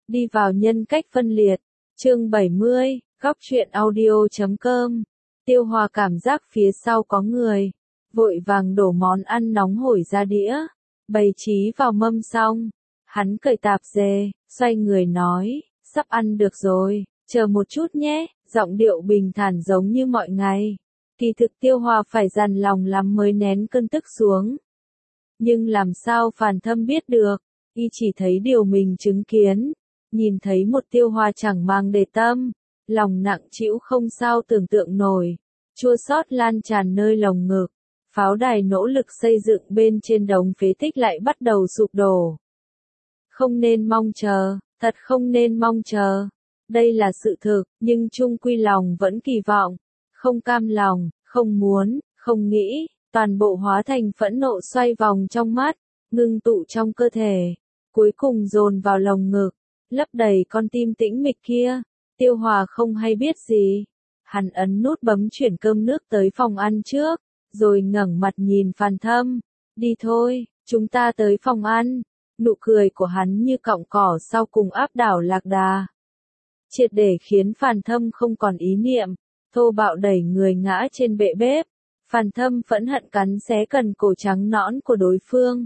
Đi vào nhân cách phân liệt. Chương 70, góc truyện audio.com. Tiêu Hòa cảm giác phía sau có người, vội vàng đổ món ăn nóng hổi ra đĩa, bày trí vào mâm xong. Hắn cởi tạp dề, xoay người nói, sắp ăn được rồi, chờ một chút nhé, giọng điệu bình thản giống như mọi ngày. Kỳ thực Tiêu Hòa phải dằn lòng lắm mới nén cơn tức xuống. Nhưng làm sao Phàn Thâm biết được, y chỉ thấy điều mình chứng kiến, nhìn thấy một Tiêu Hòa chẳng mang để tâm, lòng nặng trĩu không sao tưởng tượng nổi, chua xót lan tràn nơi lồng ngực, pháo đài nỗ lực xây dựng bên trên đống phế tích lại bắt đầu sụp đổ. Không nên mong chờ, thật không nên mong chờ. Đây là sự thực, nhưng chung quy lòng vẫn kỳ vọng, không cam lòng, không muốn, không nghĩ, toàn bộ hóa thành phẫn nộ xoay vòng trong mắt, ngưng tụ trong cơ thể, cuối cùng dồn vào lồng ngực, lấp đầy con tim tĩnh mịch kia. Tiêu Hòa không hay biết gì. Hắn ấn nút bấm chuyển cơm nước tới phòng ăn trước, rồi ngẩng mặt nhìn Phàn Thâm. Đi thôi, chúng ta tới phòng ăn. Nụ cười của hắn như cọng cỏ sau cùng áp đảo lạc đà, triệt để khiến Phàn Thâm không còn ý niệm, thô bạo đẩy người ngã trên bệ bếp. Phàn Thâm phẫn hận cắn xé cần cổ trắng nõn của đối phương.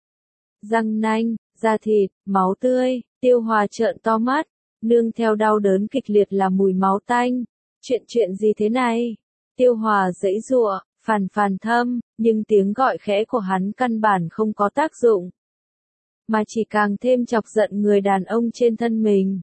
Răng nanh, da thịt, máu tươi, Tiêu Hòa trợn to mắt, nương theo đau đớn kịch liệt là mùi máu tanh. Chuyện gì thế này? Tiêu Hòa giãy giụa, Phàn Thâm, nhưng tiếng gọi khẽ của hắn căn bản không có tác dụng, mà chỉ càng thêm chọc giận người đàn ông trên thân mình.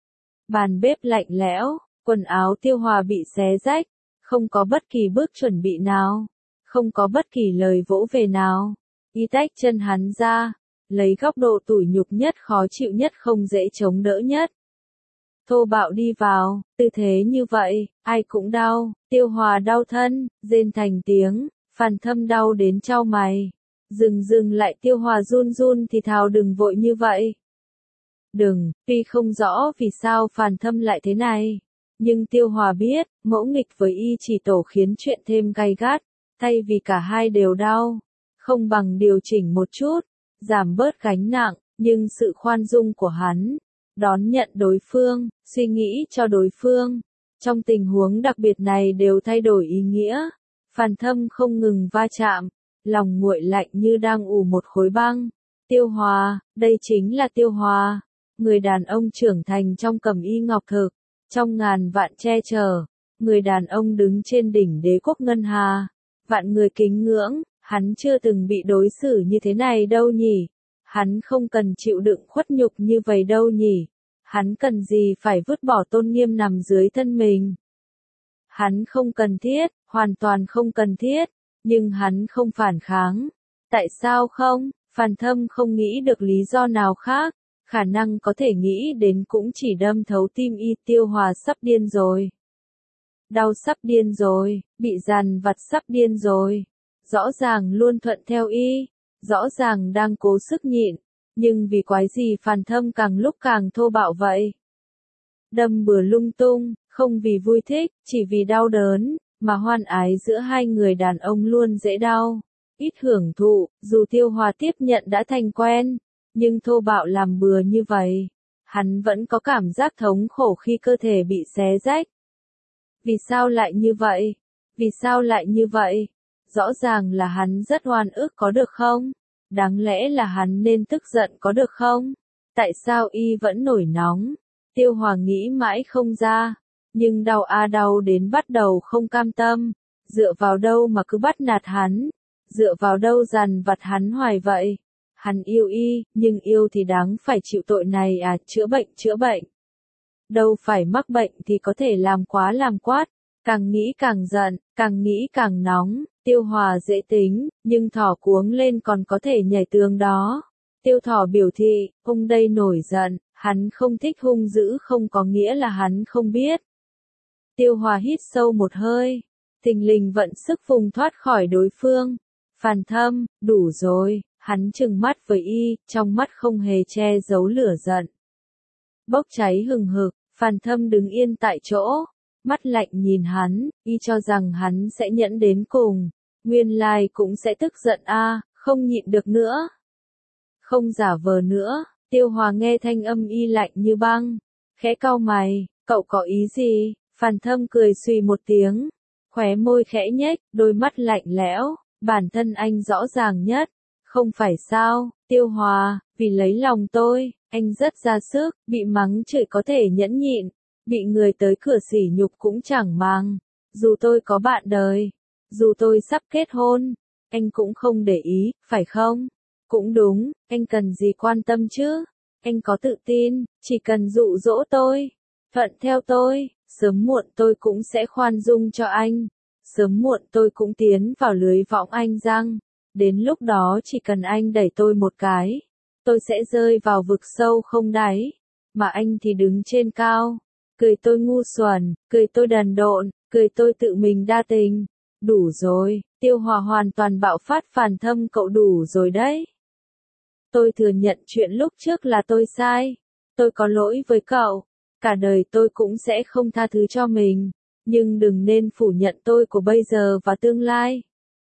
Bàn bếp lạnh lẽo, quần áo Tiêu Hòa bị xé rách, không có bất kỳ bước chuẩn bị nào, không có bất kỳ lời vỗ về nào. Y tách chân hắn ra, lấy góc độ tủi nhục nhất, khó chịu nhất, không dễ chống đỡ nhất, thô bạo đi vào. Tư thế như vậy, ai cũng đau. Tiêu Hòa đau thân, rên thành tiếng. Phàn Thâm đau đến chau mày. Dừng lại. Tiêu Hòa run run thì thào, đừng vội như vậy. Đừng. Tuy không rõ vì sao Phàn Thâm lại thế này, nhưng Tiêu Hòa biết, ngỗ nghịch với y chỉ tổ khiến chuyện thêm gay gắt. Thay vì cả hai đều đau, không bằng điều chỉnh một chút, giảm bớt gánh nặng. Nhưng sự khoan dung của hắn, đón nhận đối phương, suy nghĩ cho đối phương, trong tình huống đặc biệt này đều thay đổi ý nghĩa. Phàn Thâm không ngừng va chạm, lòng nguội lạnh như đang ủ một khối băng. Tiêu Hòa, đây chính là Tiêu Hòa, người đàn ông trưởng thành trong cẩm y ngọc thực, trong ngàn vạn che chở, người đàn ông đứng trên đỉnh đế quốc ngân hà, vạn người kính ngưỡng. Hắn chưa từng bị đối xử như thế này đâu nhỉ? Hắn không cần chịu đựng khuất nhục như vậy đâu nhỉ? Hắn cần gì phải vứt bỏ tôn nghiêm nằm dưới thân mình? Hắn không cần thiết, hoàn toàn không cần thiết, nhưng hắn không phản kháng. Tại sao không? Phàn Thâm không nghĩ được lý do nào khác, khả năng có thể nghĩ đến cũng chỉ đâm thấu tim y. Tiêu Hòa sắp điên rồi. Đau sắp điên rồi, bị dằn vặt sắp điên rồi. Rõ ràng luôn thuận theo y, rõ ràng đang cố sức nhịn, nhưng vì quái gì Phàn Thâm càng lúc càng thô bạo vậy? Đâm bừa lung tung, không vì vui thích, chỉ vì đau đớn, mà hoan ái giữa hai người đàn ông luôn dễ đau, ít hưởng thụ. Dù Tiêu Hòa tiếp nhận đã thành quen, nhưng thô bạo làm bừa như vậy, hắn vẫn có cảm giác thống khổ khi cơ thể bị xé rách. Vì sao lại như vậy? Vì sao lại như vậy? Rõ ràng là hắn rất oan ức có được không? Đáng lẽ là hắn nên tức giận có được không? Tại sao y vẫn nổi nóng? Tiêu Hòa nghĩ mãi không ra, nhưng đau đau đến bắt đầu không cam tâm. Dựa vào đâu mà cứ bắt nạt hắn? Dựa vào đâu dằn vặt hắn hoài vậy? Hắn yêu y, nhưng yêu thì đáng phải chịu tội này à? Chữa bệnh. Đâu phải mắc bệnh thì có thể làm quá làm quát. Càng nghĩ càng giận, càng nghĩ càng nóng. Tiêu Hòa dễ tính, nhưng thỏ cuống lên còn có thể nhảy tường đó. Tiêu Thỏ biểu thị, ông đây nổi giận, hắn không thích hung dữ không có nghĩa là hắn không biết. Tiêu Hòa hít sâu một hơi, thình lình vận sức vùng thoát khỏi đối phương. Phàn Thâm, đủ rồi. Hắn trừng mắt với y, trong mắt không hề che giấu lửa giận bốc cháy hừng hực. Phàn Thâm đứng yên tại chỗ, mắt lạnh nhìn hắn. Y cho rằng hắn sẽ nhẫn đến cùng, nguyên lai cũng sẽ tức giận không nhịn được nữa, không giả vờ nữa. Tiêu Hòa nghe thanh âm y lạnh như băng, khẽ cau mày, cậu có ý gì? Phàn Thâm cười xùy một tiếng, khóe môi khẽ nhếch, đôi mắt lạnh lẽo, bản thân anh rõ ràng nhất, không phải sao, Tiêu Hòa, vì lấy lòng tôi, anh rất ra sức, bị mắng chửi có thể nhẫn nhịn, bị người tới cửa sỉ nhục cũng chẳng màng, dù tôi có bạn đời, dù tôi sắp kết hôn, anh cũng không để ý, phải không? Cũng đúng, anh cần gì quan tâm chứ? Anh có tự tin, chỉ cần dụ dỗ tôi, thuận theo tôi, sớm muộn tôi cũng sẽ khoan dung cho anh. Sớm muộn tôi cũng tiến vào lưới võng anh răng. Đến lúc đó chỉ cần anh đẩy tôi một cái, tôi sẽ rơi vào vực sâu không đáy. Mà anh thì đứng trên cao, cười tôi ngu xuẩn, cười tôi đần độn, cười tôi tự mình đa tình. Đủ rồi, Tiêu Hòa hoàn toàn bạo phát. Phàn Thâm, cậu đủ rồi đấy. Tôi thừa nhận chuyện lúc trước là tôi sai. Tôi có lỗi với cậu. Cả đời tôi cũng sẽ không tha thứ cho mình. Nhưng đừng nên phủ nhận tôi của bây giờ và tương lai.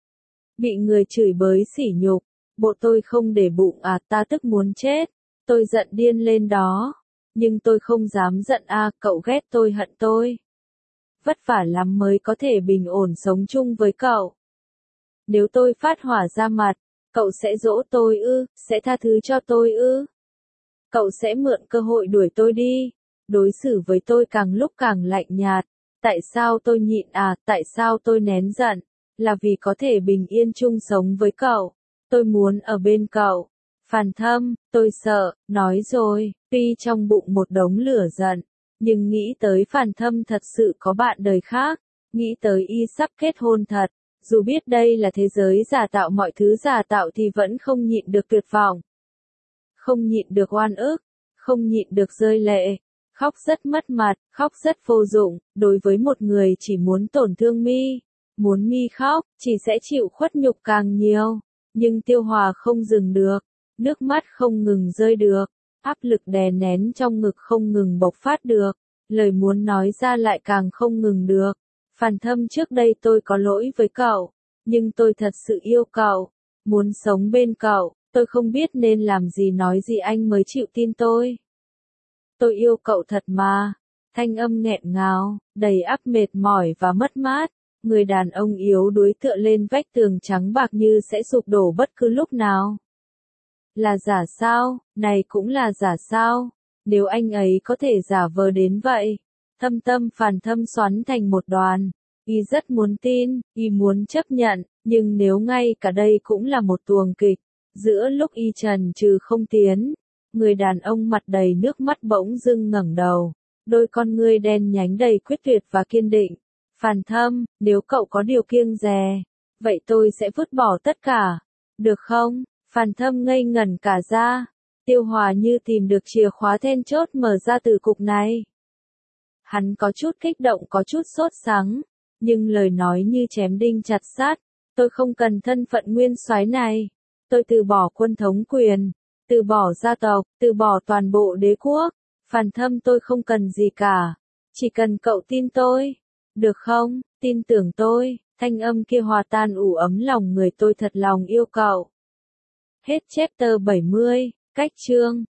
Bị người chửi bới sỉ nhục, bộ tôi không để bụng à, ta tức muốn chết. Tôi giận điên lên đó. Nhưng tôi không dám giận à, cậu ghét tôi hận tôi. Vất vả lắm mới có thể bình ổn sống chung với cậu. Nếu tôi phát hỏa ra mặt, cậu sẽ dỗ tôi ư, sẽ tha thứ cho tôi ư? Cậu sẽ mượn cơ hội đuổi tôi đi, đối xử với tôi càng lúc càng lạnh nhạt. Tại sao tôi nhịn à, tại sao tôi nén giận? Là vì có thể bình yên chung sống với cậu. Tôi muốn ở bên cậu. Phàn Thâm, tôi sợ, nói rồi, tuy trong bụng một đống lửa giận, nhưng nghĩ tới Phàn Thâm thật sự có bạn đời khác, nghĩ tới y sắp kết hôn thật, dù biết đây là thế giới giả tạo, mọi thứ giả tạo thì vẫn không nhịn được tuyệt vọng. Không nhịn được oan ức, không nhịn được rơi lệ, khóc rất mất mặt, khóc rất vô dụng, đối với một người chỉ muốn tổn thương mi, muốn mi khóc, chỉ sẽ chịu khuất nhục càng nhiều. Nhưng Tiêu Hòa không dừng được, nước mắt không ngừng rơi được, áp lực đè nén trong ngực không ngừng bộc phát được, lời muốn nói ra lại càng không ngừng được. Phàn Thâm, trước đây tôi có lỗi với cậu, nhưng tôi thật sự yêu cậu, muốn sống bên cậu, tôi không biết nên làm gì nói gì anh mới chịu tin tôi. Tôi yêu cậu thật mà. Thanh âm nghẹn ngào, đầy áp mệt mỏi và mất mát. Người đàn ông yếu đuối tựa lên vách tường trắng bạc như sẽ sụp đổ bất cứ lúc nào. Là giả sao? Này cũng là giả sao? Nếu anh ấy có thể giả vờ đến vậy. Thâm tâm Phàn Thâm xoắn thành một đoàn. Y rất muốn tin, y muốn chấp nhận, nhưng nếu ngay cả đây cũng là một tuồng kịch, giữa lúc y chần chừ không tiến, người đàn ông mặt đầy nước mắt bỗng dưng ngẩng đầu, đôi con ngươi đen nhánh đầy quyết tuyệt và kiên định. Phàn Thâm, nếu cậu có điều kiêng dè, vậy tôi sẽ vứt bỏ tất cả, được không? Phàn Thâm ngây ngẩn cả ra, Tiêu Hòa như tìm được chìa khóa then chốt mở ra tử cục này. Hắn có chút kích động, có chút sốt sắng, nhưng lời nói như chém đinh chặt sắt. Tôi không cần thân phận nguyên soái này. Tôi từ bỏ quân thống quyền, từ bỏ gia tộc, từ bỏ toàn bộ đế quốc. Phàn Thâm, tôi không cần gì cả. Chỉ cần cậu tin tôi. Được không? Tin tưởng tôi. Thanh âm kia hòa tan ủ ấm lòng người, tôi thật lòng yêu cậu. Hết chapter 70, cách chương.